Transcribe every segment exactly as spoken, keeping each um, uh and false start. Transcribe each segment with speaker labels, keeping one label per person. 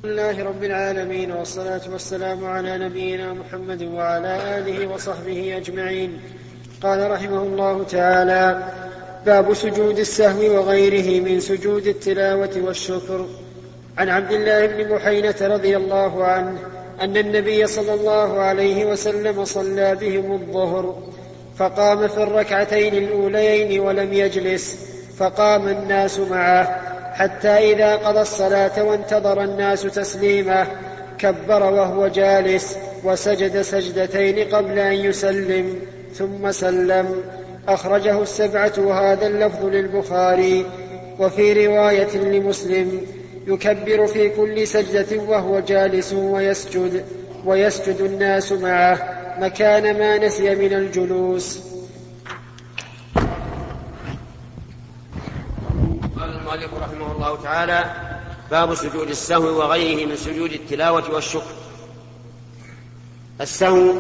Speaker 1: الحمد لله رب العالمين، والصلاة والسلام على نبينا محمد وعلى آله وصحبه أجمعين. قال رحمه الله تعالى: باب سجود السهو وغيره من سجود التلاوة والشكر. عن عبد الله بن بحينة رضي الله عنه أن النبي صلى الله عليه وسلم صلى بهم الظهر، فقام في الركعتين الأوليين ولم يجلس، فقام الناس معه حتى إذا قضى الصلاة وانتظر الناس تسليمه كبر وهو جالس، وسجد سجدتين قبل أن يسلم ثم سلم. أخرجه السبعة، وهذا اللفظ للبخاري. وفي رواية لمسلم: يكبر في كل سجدة وهو جالس ويسجد ويسجد الناس معه مكان ما نسي من الجلوس.
Speaker 2: قال المؤلف رحمه الله تعالى: باب سجود السهو وغيره من سجود التلاوة والشكر. السهو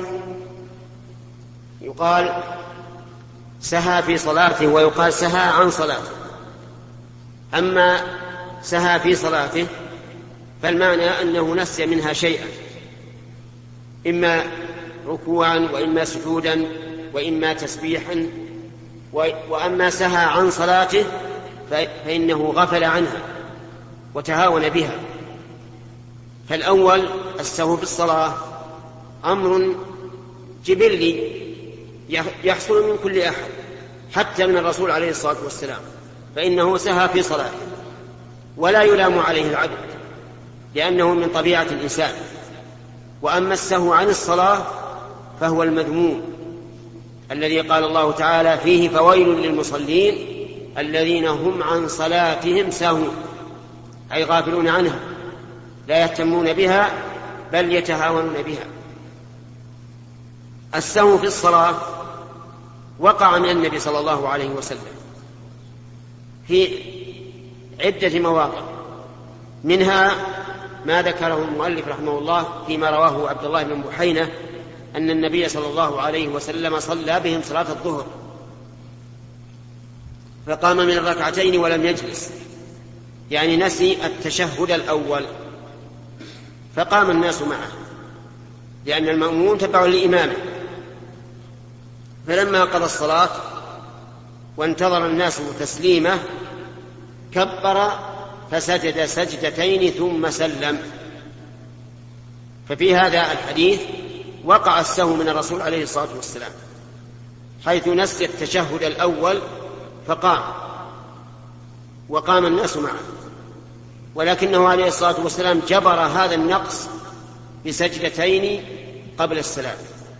Speaker 2: يقال سهى في صلاته، ويقال سهى عن صلاته. أما سهى في صلاته فالمعنى أنه نسي منها شيئا، إما ركوعا وإما سجودا وإما تسبيحا. وأما سهى عن صلاته فإنه غفل عنها وتهاون بها. فالأول السهو في الصلاة أمر جبلي يحصل من كل أحد، حتى من الرسول عليه الصلاة والسلام، فإنه سهى في صلاته ولا يلام عليه العبد، لأنه من طبيعة الإنسان. وأما السهو عن الصلاة فهو المذموم، الذي قال الله تعالى فيه: فويل للمصلين الذين هم عن صلاتهم ساهون، أي غافلون عنها، لا يهتمون بها بل يتهاونون بها. السهو في الصلاة وقع من النبي صلى الله عليه وسلم في عدة مواقع، منها ما ذكره المؤلف رحمه الله فيما رواه عبد الله بن بحينة أن النبي صلى الله عليه وسلم صلى بهم صلاة الظهر، فقام من الركعتين ولم يجلس، يعني نسي التشهد الأول، فقام الناس معه، لأن المأموم تبع لإمامه. فلما قضى الصلاة وانتظر الناس تسليمه كبر فسجد سجدتين ثم سلم. ففي هذا الحديث وقع السهو من الرسول عليه الصلاة والسلام، حيث نسي التشهد الأول فقام وقام الناس معه، ولكنه عليه الصلاة والسلام جبر هذا النقص بسجدتين قبل السلام.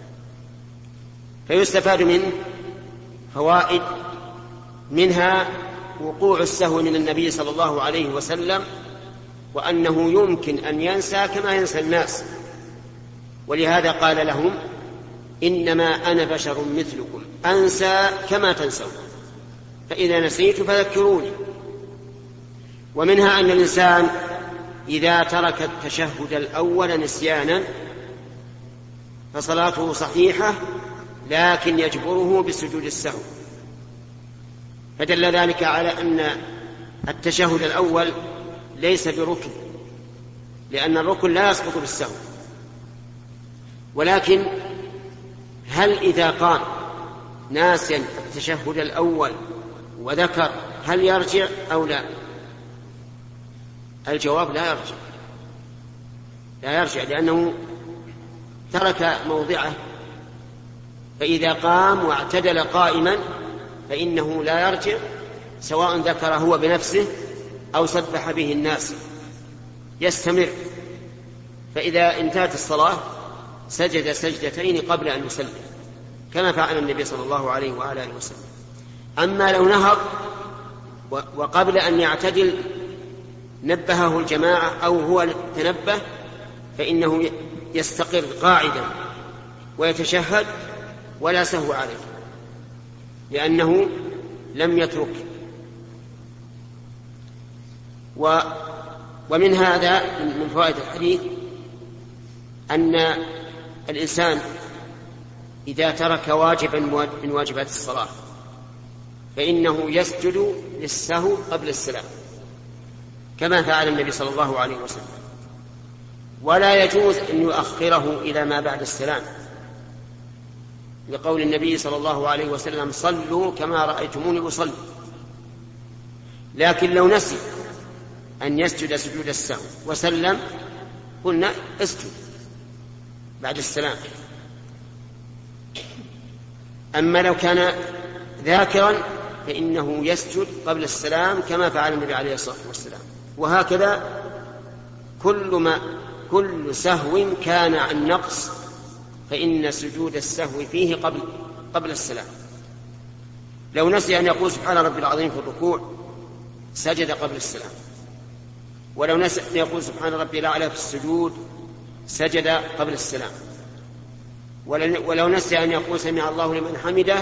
Speaker 2: فيستفاد منه فوائد، منها وقوع السهو من النبي صلى الله عليه وسلم، وأنه يمكن أن ينسى كما ينسى الناس، ولهذا قال لهم: إنما أنا بشر مثلكم أنسى كما تنسون، فإذا نسيت فذكروني. ومنها أن الإنسان إذا ترك التشهد الأول نسيانا فصلاته صحيحة، لكن يجبره بسجود السهو. فدل ذلك على أن التشهد الأول ليس بركن، لأن الركن لا يسقط بالسهو. ولكن هل إذا قام ناسيا التشهد الأول وذكر هل يرجع أو لا؟ الجواب: لا يرجع، لا يرجع، لأنه ترك موضعه. فإذا قام واعتدل قائما فإنه لا يرجع، سواء ذكر هو بنفسه أو سبح به الناس، يستمر. فإذا انتهت الصلاة سجد سجدتين قبل أن يسلم، كما فعل النبي صلى الله عليه وآله وسلم. أما لو نهض وقبل أن يعتدل نبهه الجماعة أو هو تنبه، فإنه يستقر قاعدا ويتشهد ولا سهو عليه، لأنه لم يترك. و ومن هذا من فوائد الحديث أن الإنسان إذا ترك واجبا من واجبات الصلاة فإنه يسجد للسهو قبل السلام، كما فعل النبي صلى الله عليه وسلم. ولا يجوز أن يؤخره إلى ما بعد السلام، لقول النبي صلى الله عليه وسلم: صلوا كما رأيتموني أصلي. لكن لو نسي أن يسجد سجود السهو وسلم قلنا اسجد بعد السلام. أما لو كان ذاكرا فإنه يسجد قبل السلام كما فعل النبي عليه الصلاة والسلام. وهكذا كل ما كل سهو كان عن نقص فإن سجود السهو فيه قبل قبل السلام. لو نسي أن يقول سبحان ربي العظيم في الركوع سجد قبل السلام، ولو نسي أن يقول سبحان ربي الأعلى في السجود سجد قبل السلام، ولو نسي أن يقول سمع الله لمن حمده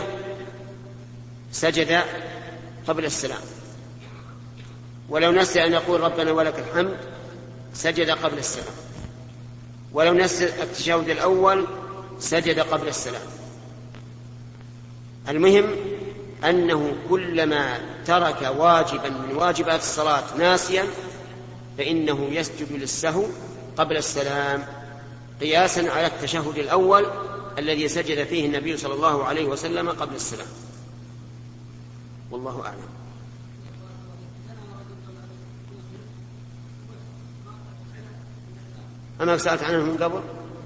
Speaker 2: سجد قبل السلام، ولو نسي أن يقول ربنا ولك الحمد سجد قبل السلام، ولو نسي التشهد الأول سجد قبل السلام. المهم أنه كلما ترك واجبا من واجبات الصلاة ناسيا فإنه يسجد للسهو قبل السلام، قياسا على التشهد الأول الذي سجد فيه النبي صلى الله عليه وسلم قبل السلام. والله أعلم. أما سألت عنه من قبل؟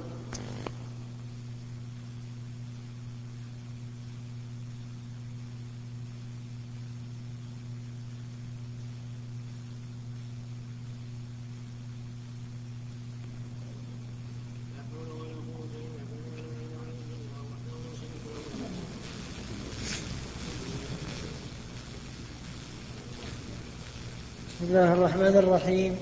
Speaker 1: بسم الله الرحمن الرحيم.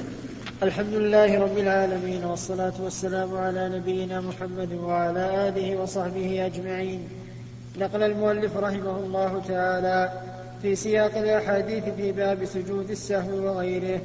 Speaker 1: الحمد لله رب العالمين، والصلاة والسلام على نبينا محمد وعلى آله وصحبه أجمعين. نقل المؤلف رحمه الله تعالى في سياق الأحاديث في باب سجود السهو وغيره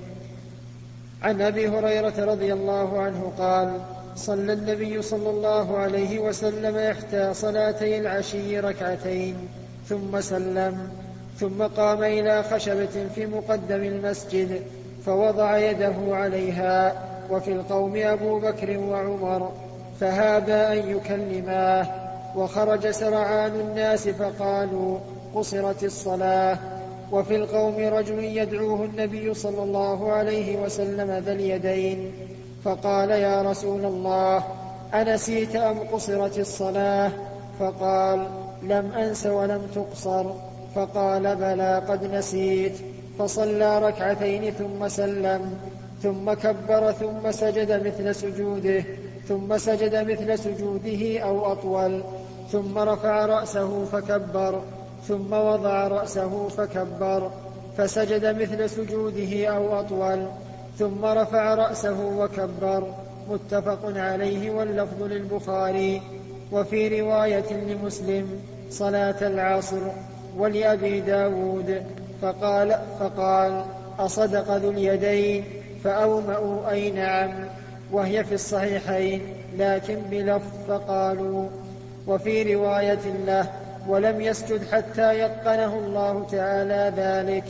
Speaker 1: عن أبي هريرة رضي الله عنه قال: صلى النبي صلى الله عليه وسلم إحدى صلاتي العشي ركعتين ثم سلم، ثم قام إلى خشبة في مقدم المسجد فوضع يده عليها، وفي القوم أبو بكر وعمر، فهابا أن يكلماه، وخرج سرعان الناس فقالوا: قصرت الصلاة. وفي القوم رجل يدعوه النبي صلى الله عليه وسلم ذا اليدين، فقال: يا رسول الله، أنسيت أم قصرت الصلاة؟ فقال: لم أنس ولم تقصر. فقال: بلى قد نسيت. فصلى ركعتين ثم سلم، ثم كبر ثم سجد مثل سجوده ثم سجد مثل سجوده أو أطول، ثم رفع رأسه فكبر، ثم وضع رأسه فكبر، فسجد مثل سجوده أو أطول، ثم رفع رأسه وكبر. متفق عليه، واللفظ للبخاري. وفي رواية لمسلم: صلاة العصر. ولأبي داود فقال, فقال: أصدق ذو اليدين؟ فأومأوا: أي نعم. وهي في الصحيحين لكن بلفظ فقالوا. وفي رواية له: ولم يسجد حتى يقنه الله تعالى ذلك.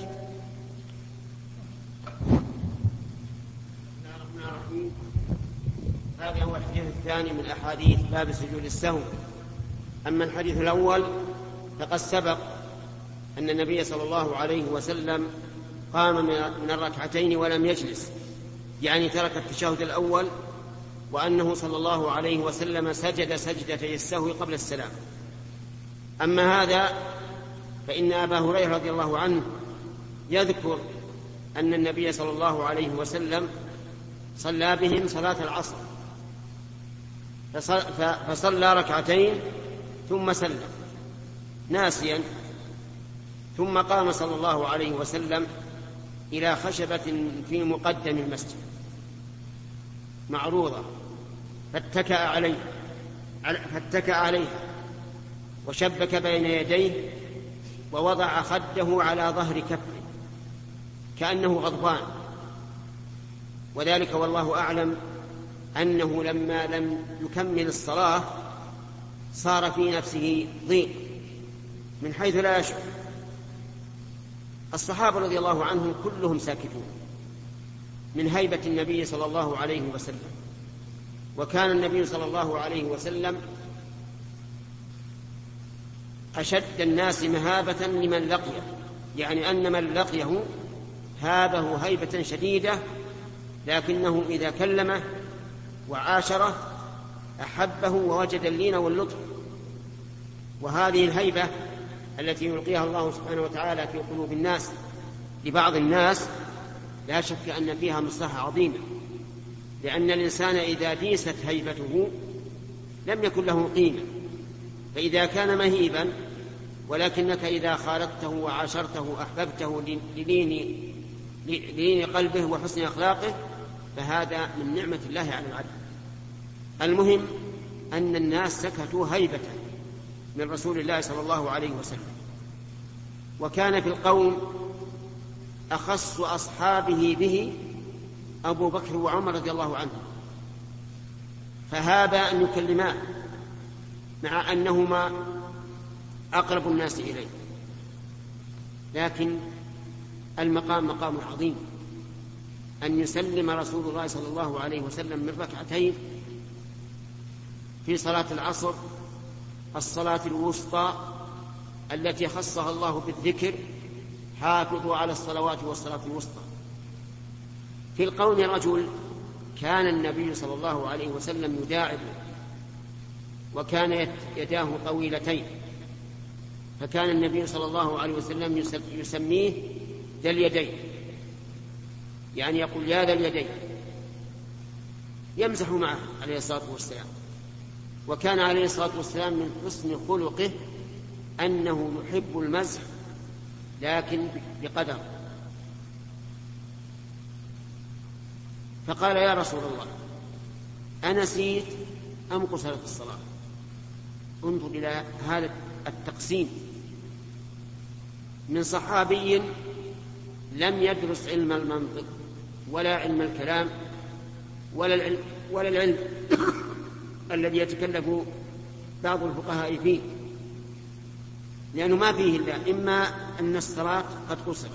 Speaker 2: هذا هو الحديث الثاني من أحاديث باب سجود السهو. أما الحديث الأول فقد سبق أن النبي صلى الله عليه وسلم قام من الركعتين ولم يجلس، يعني ترك التشهد الأول، وأنه صلى الله عليه وسلم سجد سجدتي السهو قبل السلام. أما هذا فإن أبا هريرة رضي الله عنه يذكر أن النبي صلى الله عليه وسلم صلى بهم صلاة العصر، فصلى ركعتين ثم سلم ناسيا، ثم قام صلى الله عليه وسلم إلى خشبة في مقدم المسجد معروضة، فاتكأ عليه فاتكأ عليها وشبك بين يديه ووضع خده على ظهر كفه كأنه غضبان، وذلك والله أعلم أنه لما لم يكمل الصلاة صار في نفسه ضيق من حيث لا يشعر. الصحابة رضي الله عنهم كلهم ساكتون، من هيبة النبي صلى الله عليه وسلم. وكان النبي صلى الله عليه وسلم أشد الناس مهابة لمن لقيه، يعني أن من لقيه هابه هيبة شديدة، لكنه إذا كلمه وعاشره أحبه ووجد اللين واللطف. وهذه الهيبة التي يلقيها الله سبحانه وتعالى في قلوب الناس لبعض الناس لا شك أن فيها مصلحة عظيمة، لأن الإنسان إذا ديست هيبته لم يكن له قيمة. فإذا كان مهيبا ولكنك إذا خالطته وعاشرته أحببته للين لين قلبه وحسن أخلاقه فهذا من نعمة الله على العبد. المهم أن الناس سكتوا هيبة من رسول الله صلى الله عليه وسلم. وكان في القوم أخص أصحابه به أبو بكر وعمر رضي الله عنه، فهابا أن يكلمان مع أنهما أقرب الناس إليه. لكن المقام مقام عظيم، أن يسلم رسول الله صلى الله عليه وسلم من ركعتين في صلاة العصر، الصلاة الوسطى التي خصها الله بالذكر: حافظوا على الصلوات والصلاة الوسطى. في القوم رجل كان النبي صلى الله عليه وسلم يداعب، وكان يداه طويلتين، فكان النبي صلى الله عليه وسلم يسميه ذا اليدين، يعني يقول يا ذا اليدين، يمزح معه عليه الصلاة والسلام. وكان عليه الصلاة والسلام من حسن خلقه أنه يحب المزح لكن بقدر. فقال: يا رسول الله، أنسيت أم قصرت الصلاة؟ انظر إلى هذا التقسيم من صحابي لم يدرس علم المنطق ولا علم الكلام ولا العلم, ولا العلم الذي يتكلف بعض الفقهاء فيه، لأنه ما فيه إلا إما أن الصلاة قد قصرت،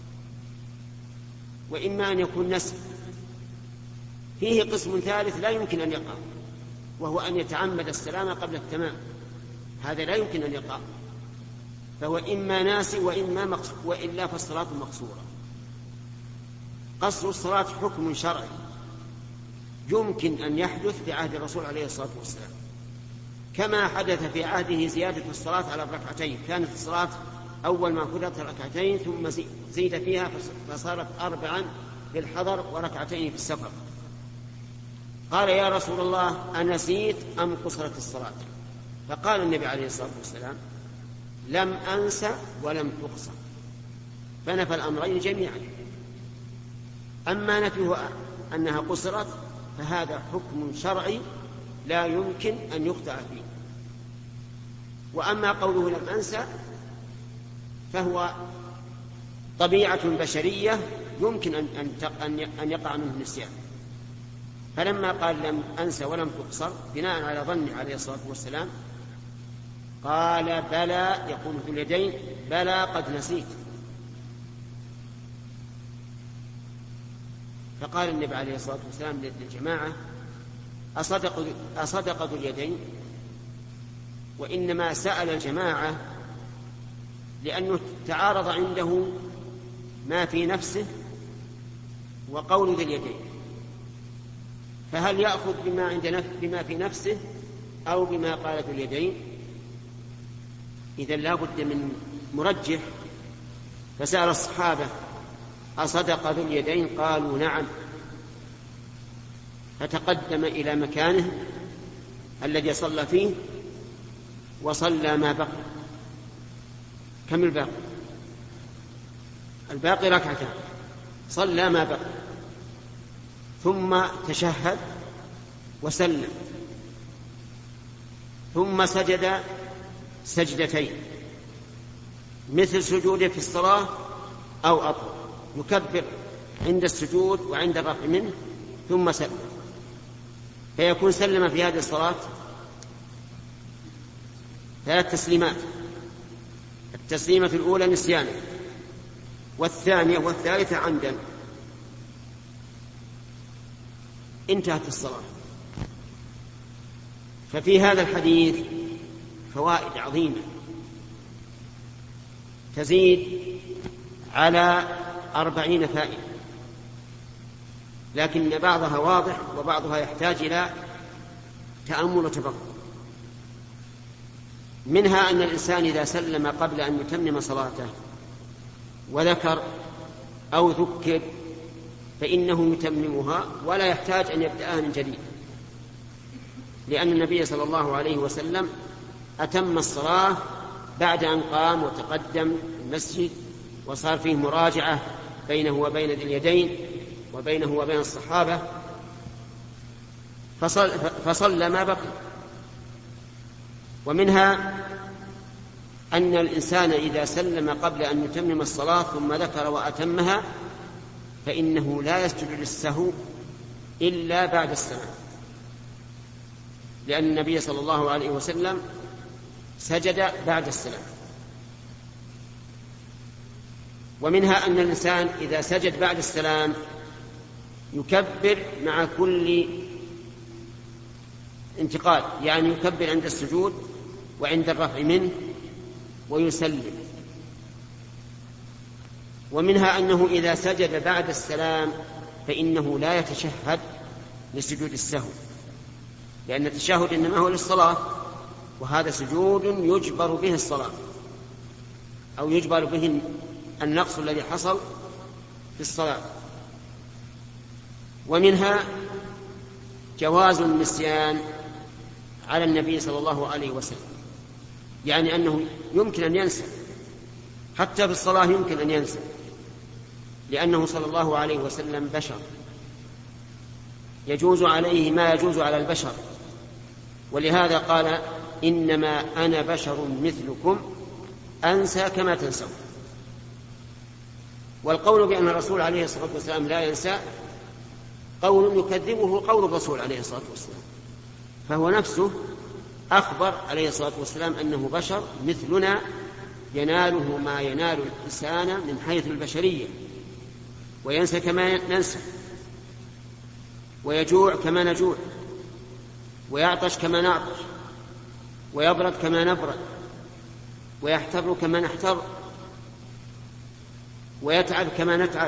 Speaker 2: وإما أن يكون نسي. فيه قسم ثالث لا يمكن أن يقع، وهو أن يتعمد السلام قبل التمام، هذا لا يمكن أن يقع، فهو إما ناسي وإما مقصور، وإلا فالصلاة مقصورة. قصر الصلاة حكم شرعي يمكن أن يحدث في عهد الرسول عليه الصلاة والسلام، كما حدث في عهده زيادة الصلاة على الركعتين. كانت الصلاة أول ما فرضت ركعتين ثم زيد فيها فصارت أربعا في الحضر وركعتين في السفر. قال: يا رسول الله، أنسيت أم قصرت الصلاة؟ فقال النبي عليه الصلاة والسلام: لم أنس ولم تقصر، فنفى الأمرين جميعا. أما نفيه أنها قصرت فهذا حكم شرعي لا يمكن أن يخطئ فيه. وأما قوله لم أنسى فهو طبيعة بشرية يمكن أن يقع منه النسيان. فلما قال لم أنسى ولم تقصر بناء على ظنه عليه الصلاة والسلام قال: بلى، يقول في اليدين: بلى قد نسيت. فقال النبي عليه الصلاة والسلام للجماعة: أصدق, أصدق ذو اليدين؟ وإنما سأل الجماعة لأنه تعارض عنده ما في نفسه وقول ذي اليدين، فهل يأخذ بما, عند نف... بما في نفسه أو بما قال ذو اليدين؟ إذن لا بد من مرجح. فسأل الصحابة: أصدق ذو اليدين؟ قالوا: نعم. فتقدم إلى مكانه الذي صلى فيه وصلى ما بقي. كم الباقي؟ الباقي ركعتان، صلى ما بقي، ثم تشهد وسلم، ثم سجد سجدتين مثل سجوده في الصلاة أو أطول، يكبر عند السجود وعند الرفع منه ثم سلم، فيكون سلم في هذه الصلاة ثلاث تسليمات: التسليمة الأولى نسيانا، والثانية والثالثة عمدا. انتهت الصلاة. ففي هذا الحديث فوائد عظيمة تزيد على أربعين فائدة، لكن بعضها واضح وبعضها يحتاج إلى تأمل وتفكر. منها أن الإنسان إذا سلم قبل أن يتمم صلاته وذكر أو ذكر فإنه يتممها ولا يحتاج أن يبدأها من جديد، لأن النبي صلى الله عليه وسلم أتم الصلاة بعد أن قام وتقدم المسجد وصار فيه مراجعة بينه وبين ذي اليدين وبينه وبين الصحابة، فصل, فصلى ما بقي. ومنها أن الإنسان إذا سلم قبل أن يتمم الصلاة ثم ذكر وأتمها فإنه لا يسجد للسهو إلا بعد السلام، لأن النبي صلى الله عليه وسلم سجد بعد السلام. ومنها أن الإنسان إذا سجد بعد السلام يكبر مع كل انتقال، يعني يكبر عند السجود وعند الرفع منه ويسلم. ومنها أنه إذا سجد بعد السلام فإنه لا يتشهد لسجود السهو، لأن التشهد إنما هو للصلاة، وهذا سجود يجبر به الصلاة أو يجبر به النقص الذي حصل في الصلاة. ومنها جواز النسيان على النبي صلى الله عليه وسلم، يعني أنه يمكن أن ينسى حتى في الصلاة، يمكن أن ينسى، لأنه صلى الله عليه وسلم بشر يجوز عليه ما يجوز على البشر، ولهذا قال إنما أنا بشر مثلكم أنسى كما تنسون. والقول بأن الرسول عليه الصلاة والسلام لا ينسى قول يكذبه قول الرسول عليه الصلاة والسلام، فهو نفسه أخبر عليه الصلاة والسلام أنه بشر مثلنا يناله ما ينال الإنسان من حيث البشرية، وينسى كما ننسى، ويجوع كما نجوع، ويعطش كما نعطش، ويبرد كما نبرد، ويحتر كما نحتر، ويتعب كما نتعب،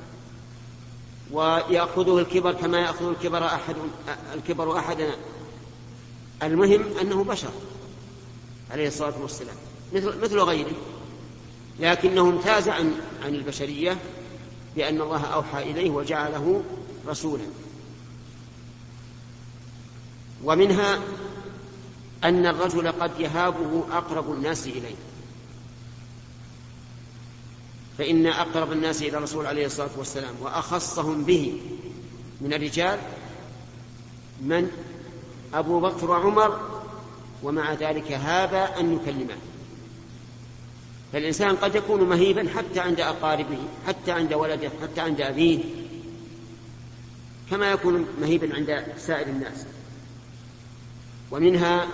Speaker 2: ويأخذه الكبر كما يأخذ الكبر أحد الكبر أحدنا. المهم أنه بشر عليه الصلاة والسلام مثل, مثل غيره، لكنه امتاز عن, عن البشرية بأن الله أوحى إليه وجعله رسولا. ومنها أن الرجل قد يهابه أقرب الناس إليه، فإن أقرب الناس إلى الرسول عليه الصلاة والسلام وأخصهم به من الرجال من أبو بكر وعمر، ومع ذلك هاب أن يكلمه. فالإنسان قد يكون مهيبا حتى عند أقاربه، حتى عند ولده، حتى عند أبيه، كما يكون مهيبا عند سائر الناس. ومنها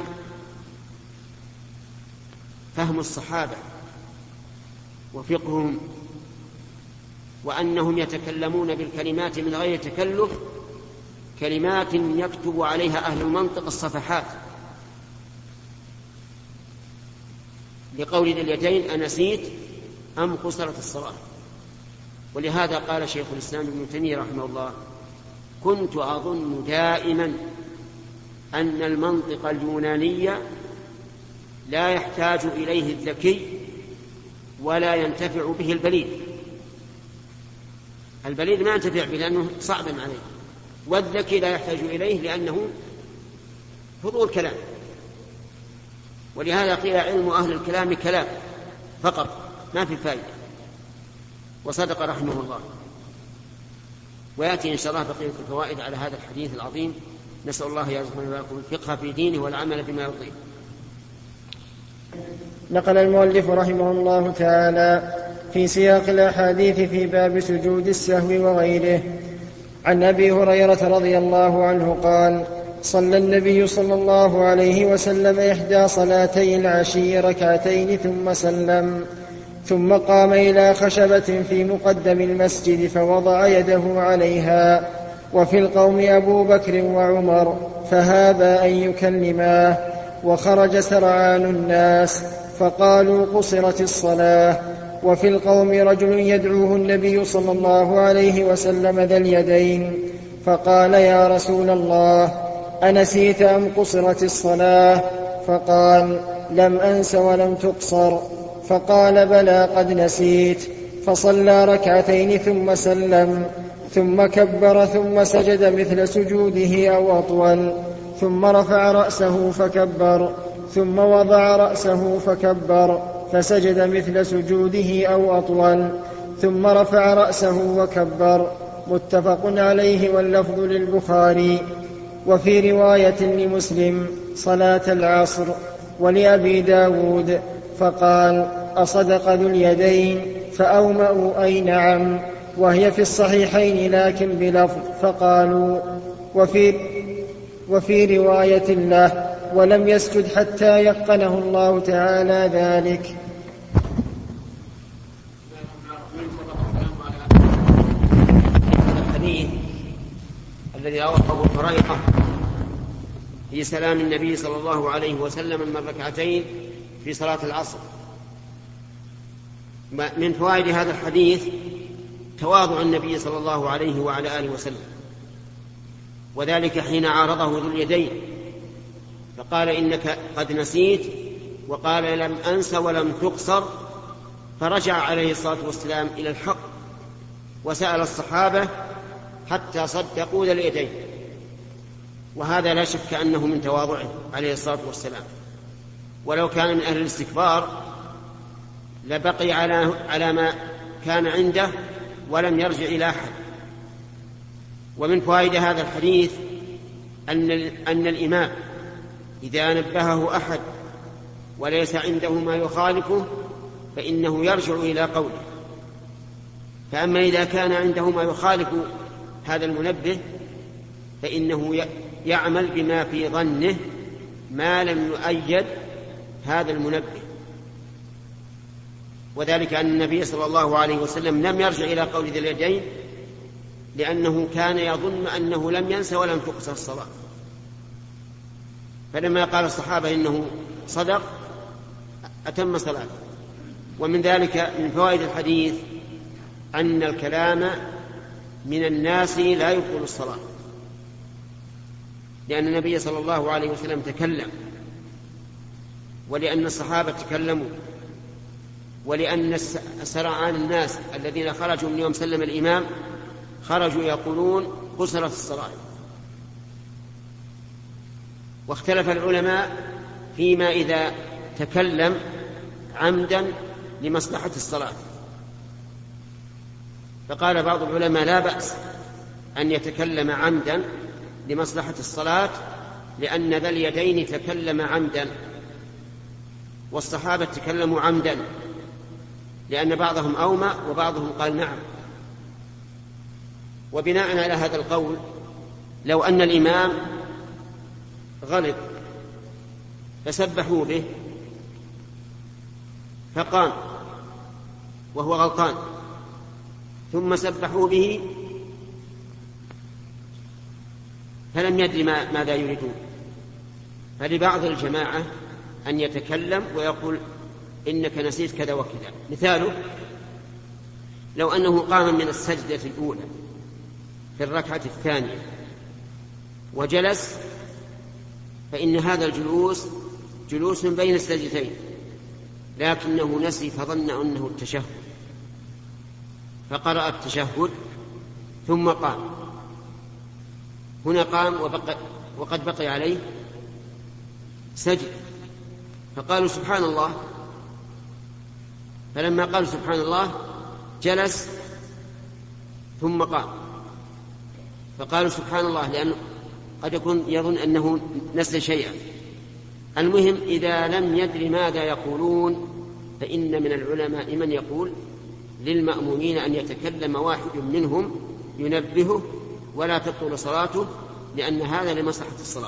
Speaker 2: فهم الصحابة وفقههم، وأنهم يتكلمون بالكلمات من غير تكلف، كلمات يكتب عليها أهل المنطق الصفحات، لقول ذي اليدين أنسيت أم قصرت الصلاة. ولهذا قال شيخ الإسلام ابن تيمية رحمه الله: كنت أظن دائما أن المنطق اليوناني لا يحتاج إليه الذكي ولا ينتفع به البليد. البليد ما ينتفع به لأنه صعب عليه، والذكي لا يحتاج إليه لأنه فضول كلام. ولهذا قيل علم أهل الكلام كلام فقط ما في فائدة. وصدق رحمه الله. ويأتي إن شاء الله بقية الفوائد على هذا الحديث العظيم. نسأل الله يرزقنا وإياكم الفقه في دينه والعمل بما يرضيه.
Speaker 1: نقل المؤلف رحمه الله تعالى في سياق الأحاديث في باب سجود السهو وغيره عن أبي هريرة رضي الله عنه قال: صلى النبي صلى الله عليه وسلم إحدى صلاتي العشي ركعتين ثم سلم، ثم قام إلى خشبة في مقدم المسجد فوضع يده عليها وفي القوم أبو بكر وعمر فهابا أن يكلماه، وخرج سرعان الناس فقالوا قصرت الصلاة. وفي القوم رجل يدعوه النبي صلى الله عليه وسلم ذا اليدين، فقال يا رسول الله أنسيت أم قصرت الصلاة؟ فقال لم أنس ولم تقصر. فقال بلى قد نسيت. فصلى ركعتين ثم سلم، ثم كبر ثم سجد مثل سجوده أو أطول، ثم رفع رأسه فكبر، ثم وضع رأسه فكبر فسجد مثل سجوده أو أطول، ثم رفع رأسه وكبر. متفق عليه واللفظ للبخاري. وفي رواية لمسلم صلاة العصر. ولأبي داود فقال أصدق ذو اليدين؟ فأومأوا أي نعم، وهي في الصحيحين لكن بلفظ فقالوا. وفي, وفي رواية له ولم يسجد حتى يقنه الله تعالى ذلك.
Speaker 2: الحديث الذي رواه أبو هريرة في سلام النبي صلى الله عليه وسلم من ركعتين في صلاة العصر. من فوائد هذا الحديث تواضع النبي صلى الله عليه وعلى آله وسلم، وذلك حين عارضه ذو اليدين فقال إنك قد نسيت، وقال لم أنس ولم تقصر، فرجع عليه الصلاة والسلام إلى الحق وسأل الصحابة حتى صدقوا ذا اليدين، وهذا لا شك أنه من تواضعه عليه الصلاة والسلام. ولو كان من أهل الاستكبار لبقي على على ما كان عنده ولم يرجع إلى أحد. ومن فوائد هذا الحديث أن, أن الإمام إذا نبهه أحد وليس عنده ما يخالفه فإنه يرجع إلى قوله. فأما إذا كان عنده ما يخالف هذا المنبه فإنه يعمل بما في ظنه ما لم يؤيد هذا المنبه. وذلك أن النبي صلى الله عليه وسلم لم يرجع إلى قول ذي اليدين لأنه كان يظن أنه لم ينس ولم تقصر الصلاة، فلما قال الصحابة إنه صدق أتم صلاته. ومن ذلك من فوائد الحديث أن الكلام من الناس لا يبطل الصلاة، لأن النبي صلى الله عليه وسلم تكلم، ولأن الصحابة تكلموا، ولأن سرعان الناس الذين خرجوا من يوم سلم الإمام خرجوا يقولون قصرت الصلاة. واختلف العلماء فيما إذا تكلم عمدا لمصلحة الصلاة، فقال بعض العلماء لا بأس أن يتكلم عمدا لمصلحة الصلاة، لأن ذا اليدين تكلم عمدا والصحابة تكلموا عمدا، لأن بعضهم أومأ وبعضهم قال نعم. وبناء على هذا القول لو أن الإمام غلط فسبحوا به فقام وهو غلطان ثم سبحوا به فلم يدري ما ماذا يريدون، فلبعض الجماعة أن يتكلم ويقول إنك نسيت كذا وكذا. مثاله لو أنه قام من السجدة الأولى في الركعة الثانية وجلس، فإن هذا الجلوس جلوس بين السجدتين، لكنه نسي فظن أنه التشهد فقرأ التشهد ثم قام. هنا قام وبقى وقد بقي عليه سجد، فقالوا سبحان الله، فلما قالوا سبحان الله جلس ثم قام، فقالوا سبحان الله لأنه قد يكون يظن أنه نسي شيئا. المهم إذا لم يدر ماذا يقولون فإن من العلماء من يقول للمأمومين أن يتكلم واحد منهم ينبهه ولا تطول صلاته، لأن هذا لمصلحة الصلاة.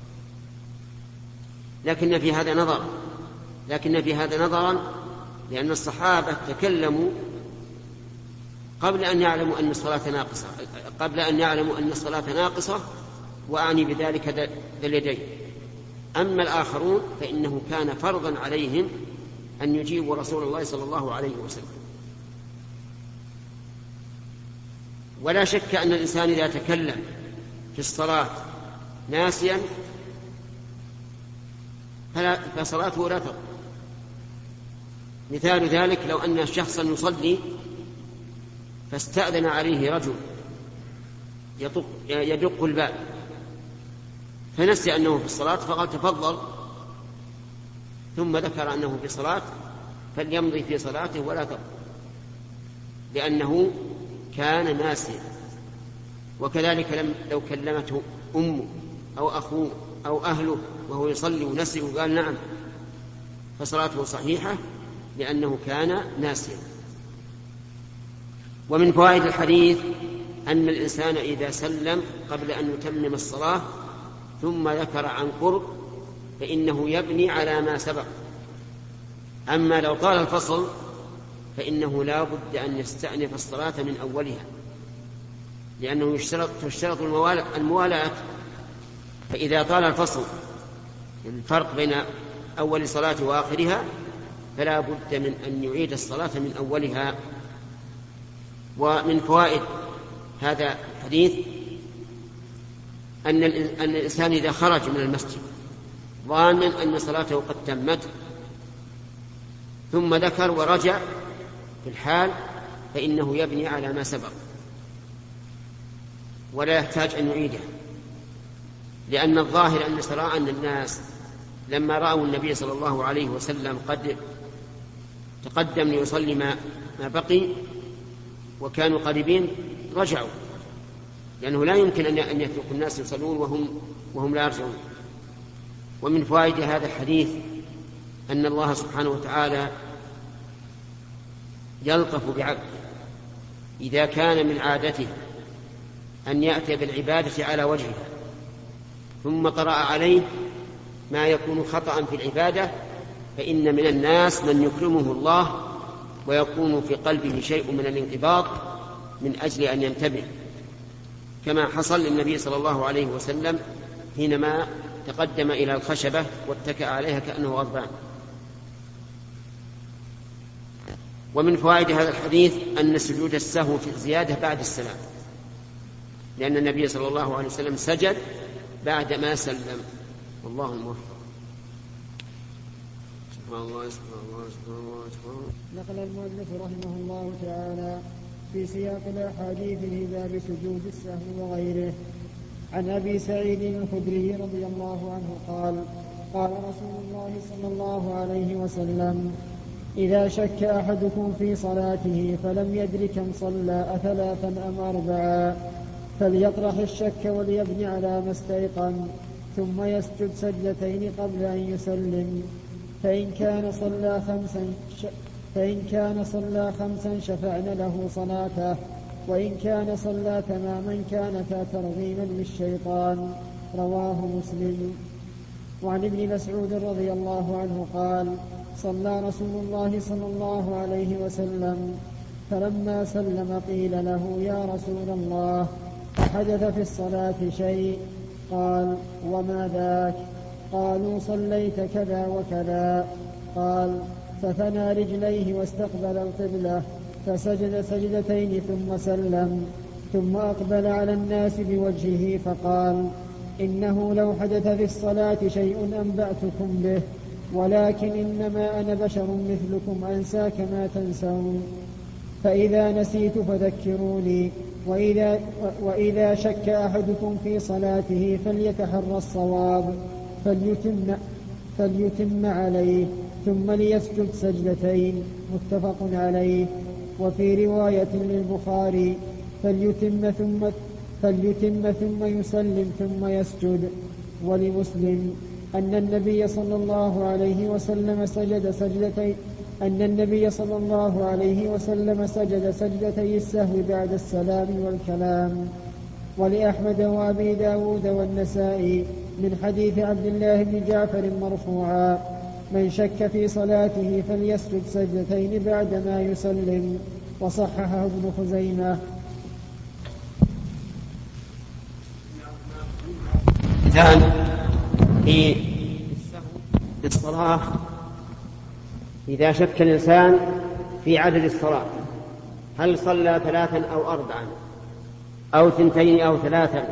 Speaker 2: لكن في هذا نظر لكن في هذا نظرا لأن الصحابة تكلموا قبل أن يعلموا أن الصلاة ناقصة قبل أن يعلموا أن الصلاة ناقصة وأعني بذلك ذا اليدين. أما الآخرون فإنه كان فرضا عليهم أن يجيبوا رسول الله صلى الله عليه وسلم. ولا شك أن الإنسان إذا تكلم في الصلاة ناسيا فصلاته لا تبطل. مثال ذلك لو أن شخصا يصلي فاستأذن عليه رجل يدق الباب فنسي أنه في الصلاة فقال تفضل، ثم ذكر أنه في صلاة، فليمضي في صلاته ولا تبطل لأنه كان ناسيا. وكذلك لو كلمته أمه أو أخوه أو أهله وهو يصلي ونسي وقال نعم فصلاته صحيحة لأنه كان ناسيا. ومن فوائد الحديث أن الإنسان إذا سلم قبل أن يتمم الصلاة ثم ذكر عن قرب فإنه يبني على ما سبق. أما لو طال الفصل فإنه لا بد أن يستأنف الصلاة من أولها، لأنه يشترط تشترط الموالاة. فإذا طال الفصل الفرق بين أول صلاة وآخرها فلا بد من أن يعيد الصلاة من أولها. ومن فوائد هذا الحديث أن الإنسان إذا خرج من المسجد ظانا أن صلاته قد تمت ثم ذكر ورجع في الحال فإنه يبني على ما سبق ولا يحتاج أن يعيده، لأن الظاهر أن سراء أن الناس لما رأوا النبي صلى الله عليه وسلم قد تقدم ليصلي ما بقي وكانوا قريبين رجعوا، لأنه لا يمكن أن يترك الناس يصلون وهم, وهم لا يرجعون. ومن فوائد هذا الحديث أن الله سبحانه وتعالى يلطف بعبده إذا كان من عادته أن يأتي بالعبادة على وجهها ثم طرأ عليه ما يكون خطأ في العبادة، فإن من الناس من يكرمه الله ويكون في قلبه شيء من الانقباض من أجل أن ينتبه، كما حصل للنبي صلى الله عليه وسلم حينما تقدم إلى الخشبة واتكأ عليها كأنه غضبان. ومن فوائد هذا الحديث أن سجود السهو في الزيادة بعد السلام، لأن النبي صلى الله عليه وسلم سجد بعد ما سلم. والله الموفق.
Speaker 1: نقل المؤلف رحمه الله تعالى في سياق الأحاديث في باب سجود السهو وغيره عن أبي سعيد الخدري رضي الله عنه قال قال رسول الله صلى الله عليه وسلم إذا شك أحدكم في صلاته فلم يدر كم صلى أثلاثا أم أربعا فليطرح الشك وليبني على ما استيقن ثم يسجد سجدتين قبل أن يسلم، فإن كان صلى خمسا ش... فإن كان صلى خمسا شفعن له صلاته، وإن كان صلى تماما كانتا ترغيما للشيطان. رواه مسلم. وعن ابن مسعود رضي الله عنه قال صلى رسول الله صلى الله عليه وسلم فلما سلم قيل له يا رسول الله أحدث في الصلاة شيء؟ قال وما ذاك؟ قالوا صليت كذا وكذا. قال فثنى رجليه واستقبل القبلة فسجد سجدتين ثم سلم، ثم أقبل على الناس بوجهه فقال إنه لو حدث في الصلاة شيء أنبأتكم به، ولكن إنما أنا بشر مثلكم أنسى كما تنسون، فإذا نسيت فذكروني، وإذا, وإذا شك أحدكم في صلاته فليتحرى الصواب فليتم, فليتم عليه ثم ليسجد سجدتين. متفق عليه. وفي رواية للبخاري فليتم ثم, فليتم ثم يسلم ثم يسجد. ولمسلم أن النبي صلى الله عليه وسلم سجد سجدتين أن النبي صلى الله عليه وسلم سجد سجدتي السهو بعد السلام والكلام. ولأحمد وأبي داود والنسائي من حديث عبد الله بن جعفر مرفوعا من شك في صلاته فليسجد سجدتين بعدما يسلم. وصححه ابن خزيمة.
Speaker 2: مثال في الصلاة إذا شك الإنسان في عدد الصلاة هل صلى ثلاثا أو أربعا أو ثنتين أو ثلاثا،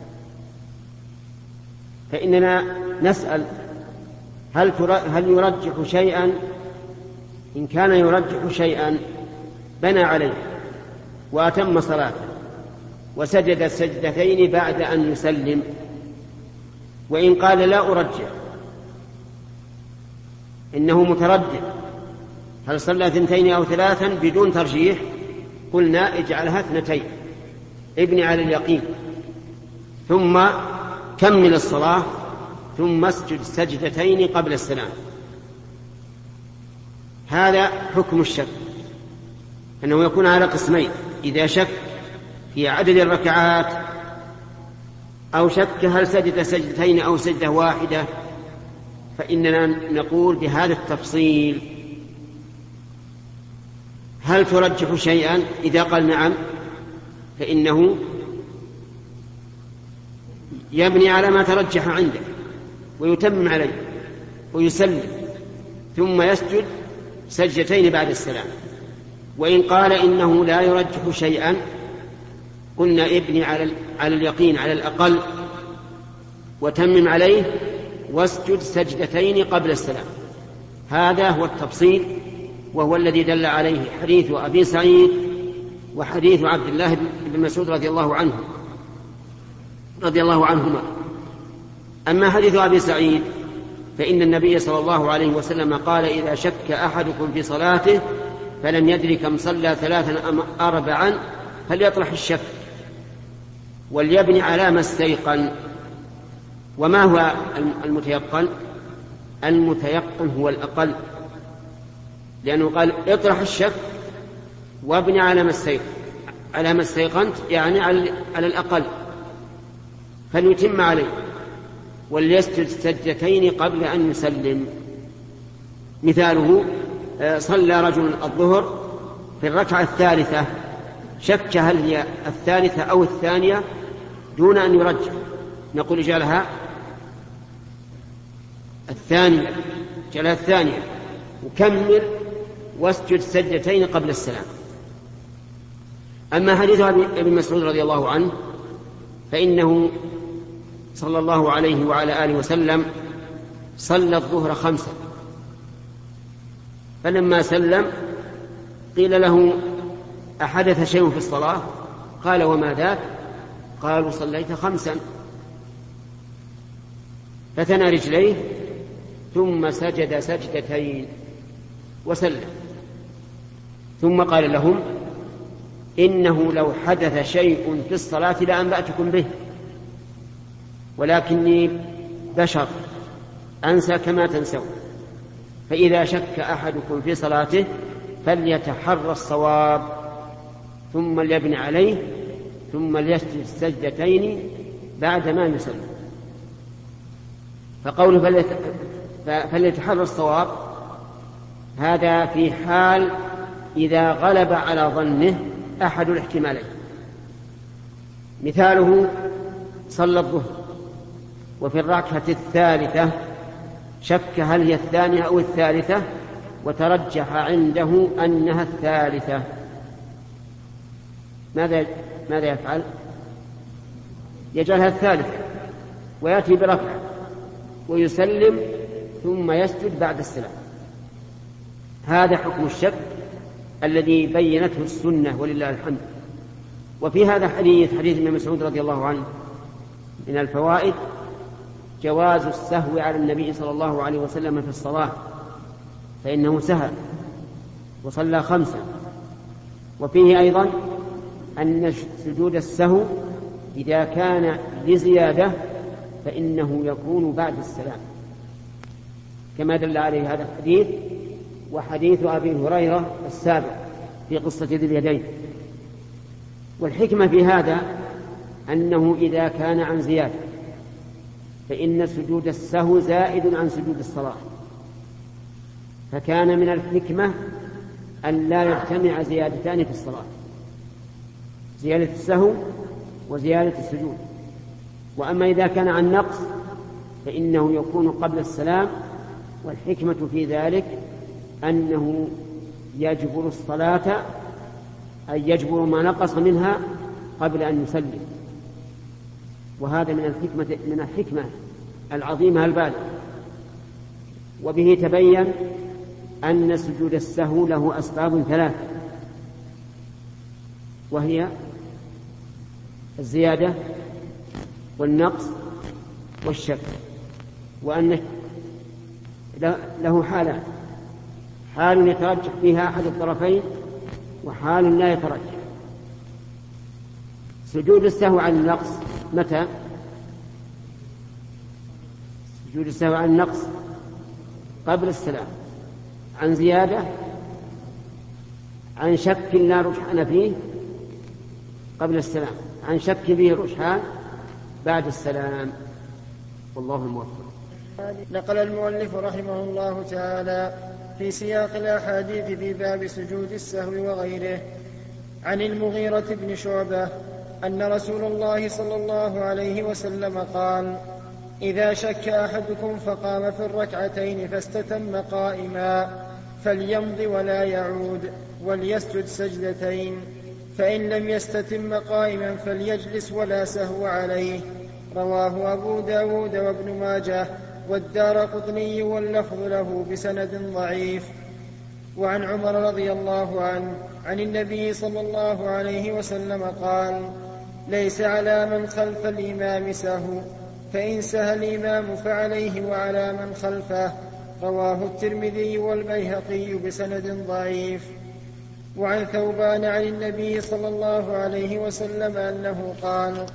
Speaker 2: فإننا نسأل هل هل يرجح شيئا؟ إن كان يرجح شيئا بنى عليه وأتم صلاته وسجد السجدتين بعد أن يسلم. وإن قال لا أرجح إنه متردد هل صلى ثنتين أو ثلاثا بدون ترجيح، قلنا اجعلها اثنتين، ابني على اليقين، ثم كمل الصلاة ثم اسجد سجدتين قبل السلام. هذا حكم الشك، أنه يكون على قسمين: إذا شك في عدد الركعات أو شك هل سجد سجدتين أو سجدة واحدة، فإننا نقول بهذا التفصيل: هل ترجح شيئا؟ إذا قال نعم فإنه يبني على ما ترجح عنده ويتمم عليه ويسلم ثم يسجد سجدتين بعد السلام. وإن قال إنه لا يرجح شيئا قلنا ابني على على اليقين على الأقل وتمم عليه واسجد سجدتين قبل السلام. هذا هو التفصيل، وهو الذي دل عليه حديث أبي سعيد وحديث عبد الله بن مسعود رضي الله عنه رضي الله عنهما. أما حديث أبي سعيد فإن النبي صلى الله عليه وسلم قال: إذا شك أحدكم في صلاته فلم يدري كم صلى ثلاثا أم أربعا فليطرح الشك وليبني على ما استيقن. وما هو المتيقن؟ المتيقن هو الأقل، لأنه قال: اطرح الشك وابني على ما استيقن، على ما استيقنت يعني على الأقل، فليتم عليه وليسجد سجدتين قبل أن يسلم. مثاله: صلى رجل الظهر في الركعة الثالثة شك هل هي الثالثة أو الثانية دون أن يرجح، نقول جعلها الثانية جعلها الثانية وكمل واسجد سجدتين قبل السلام. أما حديث ابن مسعود رضي الله عنه فإنه صلى الله عليه وعلى آله وسلم صلى الظهر خمسة، فلما سلم قيل له: أحدث شيء في الصلاة؟ قال: وما ذاك؟ قالوا: صليت خمسا. فثنى رجليه ثم سجد سجدتين وسلم، ثم قال لهم: إنه لو حدث شيء في الصلاة لأنبأتكم به، ولكني بشر أنسى كما تنسون، فإذا شك أحدكم في صلاته فليتحرى الصواب ثم ليبني عليه ثم ليسجد السجدتين بعد ما يسلم. فقوله فليتحرى الصواب هذا في حال إذا غلب على ظنه أحد الاحتمالين. مثاله: صلى الظهر وفي الركعة الثالثة شك هل هي الثانية أو الثالثة وترجح عنده أنها الثالثة، ماذا ماذا يفعل؟ يجعلها الثالثة ويأتي بركعة ويسلم ثم يسجد بعد السلام. هذا حكم الشك الذي بينته السنة ولله الحمد. وفي هذا حديث حديث ابن مسعود رضي الله عنه من الفوائد جواز السهو على النبي صلى الله عليه وسلم في الصلاة، فإنه سهى وصلى خمسا. وفيه أيضا أن سجود السهو إذا كان لزيادة فإنه يكون بعد السلام، كما دل عليه هذا الحديث وحديث أبي هريرة السابق في قصة ذي اليدين. والحكمة في هذا أنه إذا كان عن زيادة فإن سجود السهو زائد عن سجود الصلاة، فكان من الحكمة أن لا يجتمع زيادتان في الصلاة، زيادة السهو وزيادة السجود. وأما إذا كان عن نقص فإنه يكون قبل السلام، والحكمة في ذلك أنه يجبر الصلاة، أي يجبر ما نقص منها قبل أن يسلم. وهذا من الحكمة من الحكمة العظيمة البالغة. وبه تبين أن سجود السهو له أسباب ثلاثة، وهي الزيادة والنقص والشك، وأنه له حالان: حال يترجح فيها أحد الطرفين، وحال لا يترجح. سجود السهو عن النقص متى؟ سجود السهو عن النقص قبل السلام، عن زيادة، عن شك لا رجحان فيه قبل السلام، عن شك فيه رجحان بعد السلام. والله الموفق.
Speaker 1: نقل المؤلف رحمه الله تعالى في سياق الأحاديث في باب سجود السهو وغيره عن المغيرة بن شعبة أن رسول الله صلى الله عليه وسلم قال: إذا شك أحدكم فقام في الركعتين فاستتم قائما فليمض ولا يعود وليسجد سجدتين، فإن لم يستتم قائما فليجلس ولا سهو عليه. رواه أبو داود وابن ماجه والدارقطني واللفظ له بسند ضعيف. وعن عمر رضي الله عنه عن النبي صلى الله عليه وسلم قال: ليس على من خلف الإمام سهو، فإن سهى الإمام فعليه وعلى من خلفه. رواه الترمذي والبيهقي بسند ضعيف. وعن ثوبان عن النبي صلى الله عليه وسلم أنه قال: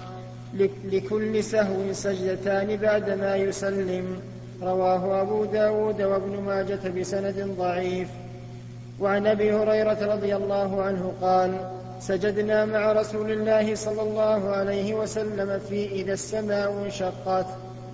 Speaker 1: لكل سهو سجدتان بعدما يسلم. رواه أبو داود وابن ماجة بسند ضعيف. وعن أبي هريرة رضي الله عنه قال: سجدنا مع رسول الله صلى الله عليه وسلم في إذا السماء انشقت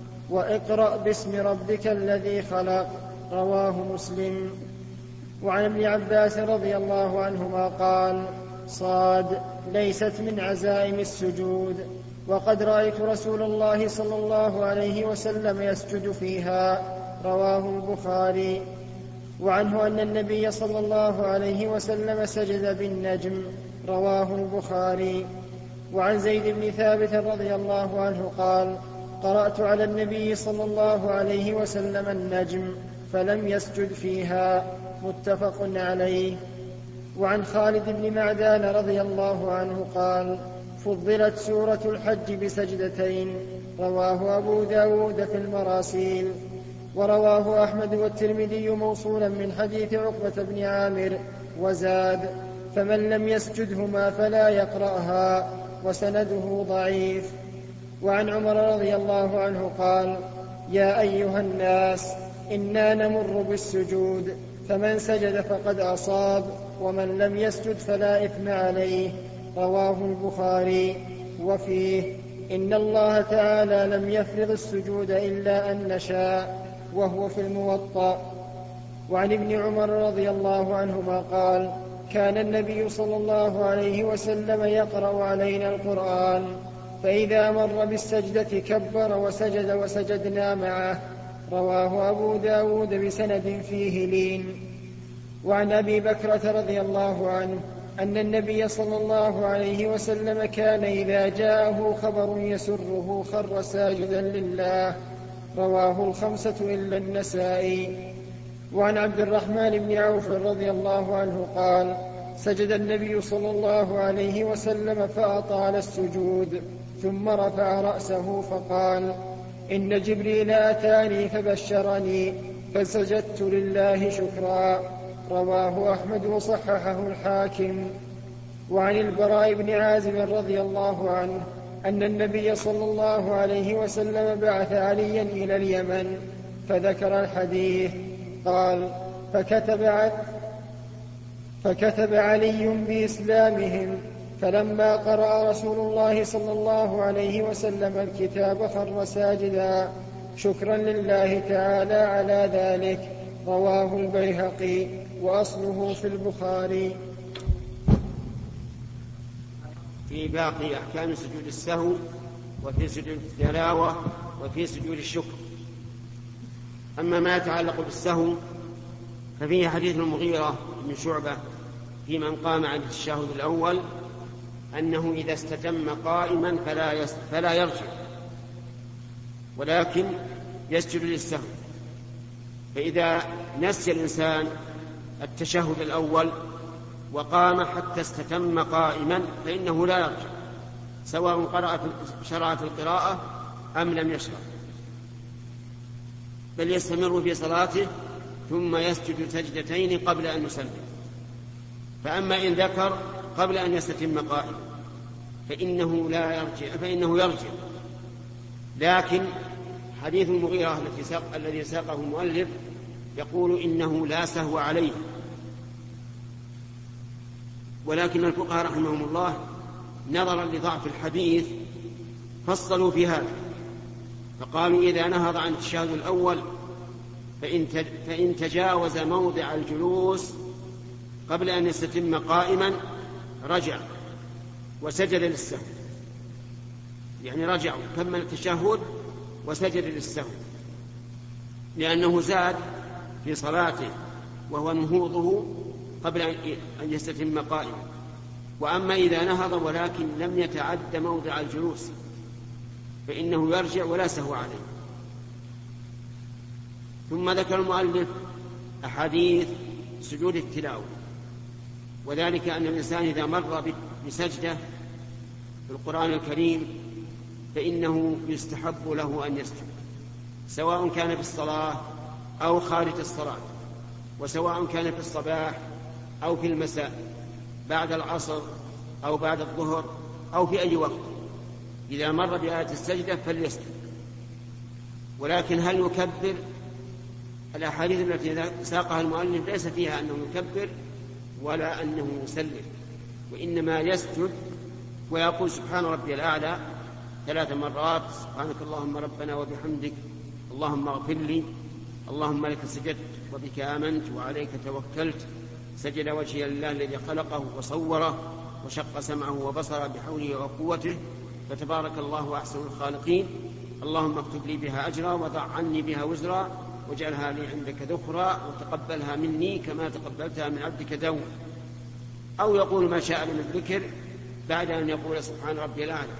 Speaker 1: وإقرأ باسم ربك الذي خلق. رواه مسلم. وعن ابن عباس رضي الله عنهما قال: صاد ليست من عزائم السجود، وقد رأيت رسول الله صلى الله عليه وسلم يسجد فيها. رواه البخاري. وعنه أن النبي صلى الله عليه وسلم سجد بالنجم. رواه البخاري. وعن زيد بن ثابت رضي الله عنه قال: قرأت على النبي صلى الله عليه وسلم النجم فلم يسجد فيها. متفق عليه. وعن خالد بن معدان رضي الله عنه قال: فضلت سورة الحج بسجدتين. رواه أبو داود في المراسيل. ورواه أحمد والترمذي موصولا من حديث عقبة بن عامر وزاد: فمن لم يسجدهما فلا يقرأها. وسنده ضعيف. وعن عمر رضي الله عنه قال: يا أيها الناس إنا نمر بالسجود، فمن سجد فقد أصاب، ومن لم يسجد فلا إثم عليه. رواه البخاري. وفيه: إن الله تعالى لم يفرض السجود إلا أن نشاء، وهو في الموطأ. وعن ابن عمر رضي الله عنهما قال: كان النبي صلى الله عليه وسلم يقرأ علينا القرآن، فإذا مر بالسجدة كبر وسجد وسجدنا معه. رواه أبو داود بسند فيه لين. وعن أبي بكرة رضي الله عنه أن النبي صلى الله عليه وسلم كان إذا جاءه خبر يسره خر ساجدا لله. رواه الخمسة إلا النسائي. وعن عبد الرحمن بن عوف رضي الله عنه قال: سجد النبي صلى الله عليه وسلم فأطال السجود، ثم رفع رأسه فقال: إن جبريل أتاني فبشرني فسجدت لله شكرا. رواه أحمد وصححه الحاكم. وعن البراء بن عازب رضي الله عنه أن النبي صلى الله عليه وسلم بعث عليا إلى اليمن، فذكر الحديث. قال: فكتب, فكتب علي بإسلامهم، فلما قرأ رسول الله صلى الله عليه وسلم الكتاب خر ساجدا شكرا لله تعالى على ذلك. رواه البيهقي. وأصله في البخاري.
Speaker 2: في باقي أحكام سجود السهو وفي سجود التلاوة وفي سجود الشكر. أما ما يتعلق بالسهو ففيه حديث المغيرة بن شعبة في من قام عن التشهد الأول أنه إذا استتم قائما فلا, فلا يرجع ولكن يسجد للسهو. فإذا نسي الإنسان التشهد الأول وقام حتى استتم قائما فإنه لا يرجع سواء قرأ شرع في القراءة أم لم يشرع، بل يستمر في صلاته ثم يسجد سجدتين قبل أن يسلم. فأما إن ذكر قبل أن يستتم قائما فإنه لا يرجع فإنه يرجع. لكن حديث المغيرة الذي ساقه المؤلف يقول إنه لا سهو عليه، ولكن الفقهاء رحمهم الله نظرا لضعف الحديث فصلوا في هذا فقالوا إذا نهض عن التشهد الأول فإن تجاوز موضع الجلوس قبل أن يستتم قائما رجع وسجد للسهو، يعني رجع كمل التشهد وسجد للسهو لأنه زاد في صلاته وهو نهوضه قبل أن يستتم قائما. وأما إذا نهض ولكن لم يتعد موضع الجلوس فإنه يرجع ولا سهو عليه. ثم ذكر المؤلف أحاديث سجود التلاوة، وذلك أن الإنسان إذا مر بسجدة في القرآن الكريم فإنه يستحب له أن يسجد سواء كان في الصلاة أو خارج الصلاة، وسواء كان في الصباح أو في المساء بعد العصر أو بعد الظهر أو في أي وقت إذا مر بآية السجدة فليسجد. ولكن هل يكبر؟ الأحاديث التي ساقها المؤلف ليس فيها أنه يكبر ولا أنه يسلم، وإنما يسجد ويقول سبحان ربي الأعلى ثلاث مرات، سبحانك اللهم ربنا وبحمدك اللهم اغفر لي اللهم لك سجدت وبك آمنت وعليك توكلت سجد وجهي لله الذي خلقه وصوره وشق سمعه وبصره بحوله وقوته فتبارك الله أحسن الخالقين اللهم اكتب لي بها أجرا وضع عني بها وزرا واجعلها لي عندك ذخرا وتقبلها مني كما تقبلتها من عبدك داود. أو يقول ما شاء من الذكر بعد أن يقول سبحان ربي الأعلى.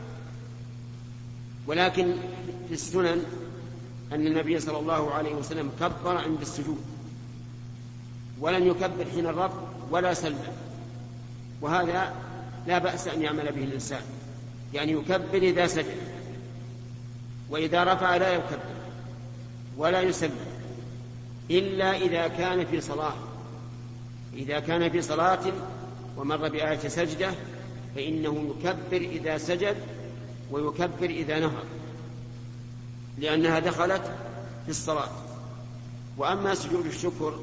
Speaker 2: ولكن في السنن أن النبي صلى الله عليه وسلم كبر عند السجود ولم يكبر حين الرفع ولا سلم، وهذا لا بأس أن يعمل به الإنسان، يعني يكبر إذا سجد وإذا رفع لا يكبر ولا يسلم إلا إذا كان في صلاة. إذا كان في صلاة ومر بآية سجدة فإنه يكبر إذا سجد ويكبر إذا نهض لأنها دخلت في الصلاة. وأما سجود الشكر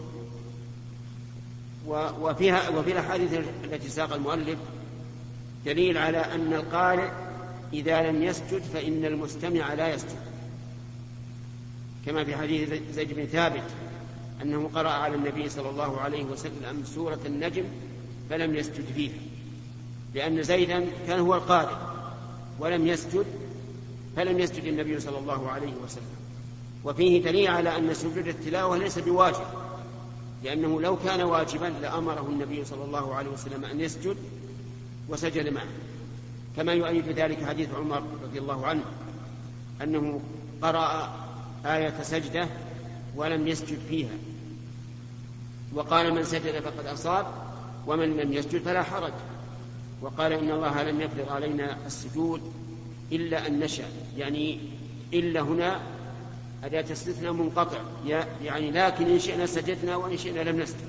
Speaker 2: وفيها وفي الأحاديث التي ساق المؤلف دليل على أن القارئ إذا لم يسجد فإن المستمع لا يسجد، كما في حديث زيد بن ثابت أنه قرأ على النبي صلى الله عليه وسلم سورة النجم فلم يسجد فيها، لأن زيدا كان هو القارئ ولم يسجد فلم يسجد النبي صلى الله عليه وسلم. وفيه دليل على أن سجود التلاوة ليس بواجب، لأنه لو كان واجبا لأمره النبي صلى الله عليه وسلم أن يسجد وسجد معه، كما يؤيد ذلك حديث عمر رضي الله عنه أنه قرأ آية سجدة ولم يسجد فيها وقال من سجد فقد أصاب ومن لم يسجد فلا حرج، وقال إن الله لم يفرض علينا السجود إلا أن نشاء، يعني إلا هنا أداة استثناء منقطع، يعني لكن إن شئنا سجدنا وإن شئنا لم نسجد.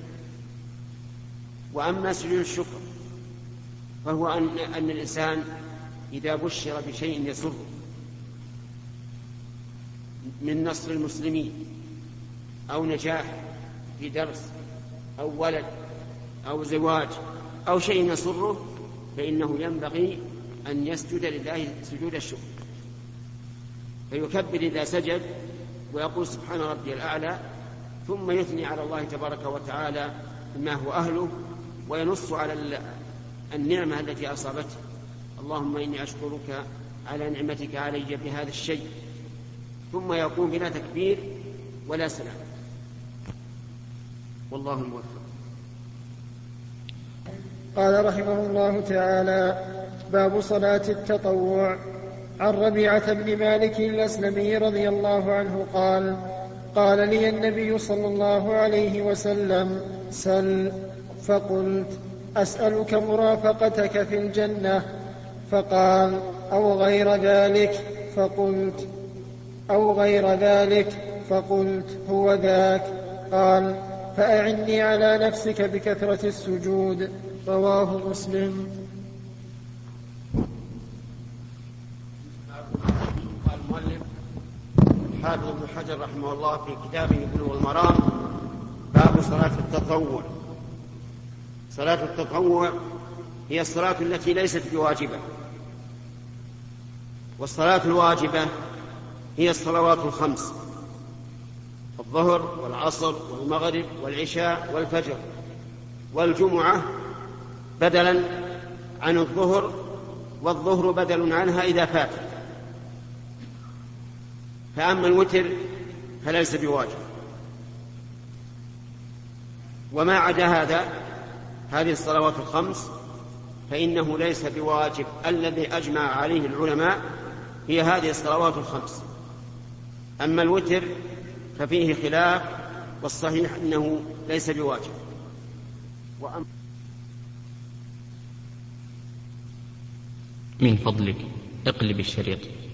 Speaker 2: وأما سجود الشكر فهو أن, أن الإنسان إذا بشر بشيء يسره من نصر المسلمين أو نجاح في درس أو ولد أو زواج أو شيء يسره فإنه ينبغي أن يسجد لله سجود الشكر، فيكبر إذا سجد ويقول سبحان ربي الأعلى ثم يثني على الله تبارك وتعالى ما هو أهله وينص على النعمة التي أصابته. اللهم إني أشكرك على نعمتك علي بهذا الشيء، ثم يقوم بلا تكبير ولا سلام. والله الموفق.
Speaker 1: قال رحمه الله تعالى: باب صلاة التطوع. عن ربيعة بن مالك الأسلمي رضي الله عنه قال: قال لي النبي صلى الله عليه وسلم: سل. فقلت: أسألك مرافقتك في الجنة. فقال: أو غير ذلك. فقلت: أو غير ذلك. فقلت: هو ذاك. قال: فأعني على نفسك بكثرة السجود. رواه مسلم.
Speaker 2: قال المؤلف حافظ ابن حجر رحمه الله في كتابه بلوغ المرام: باب صلاة التطوع. صلاة التطوع هي الصلاة التي ليست بواجبة، والصلاة الواجبة هي الصلوات الخمس: الظهر والعصر والمغرب والعشاء والفجر، والجمعة بدلا عن الظهر، والظهر بدل عنها إذا فات. فأما الوتر فليس بواجب. وما عدا هذا، هذه الصلوات الخمس، فإنه ليس بواجب. الذي أجمع عليه العلماء هي هذه الصلوات الخمس. أما الوتر ففيه خلاف، والصحيح أنه ليس بواجب. وأم...
Speaker 3: من فضلك اقلب الشريط.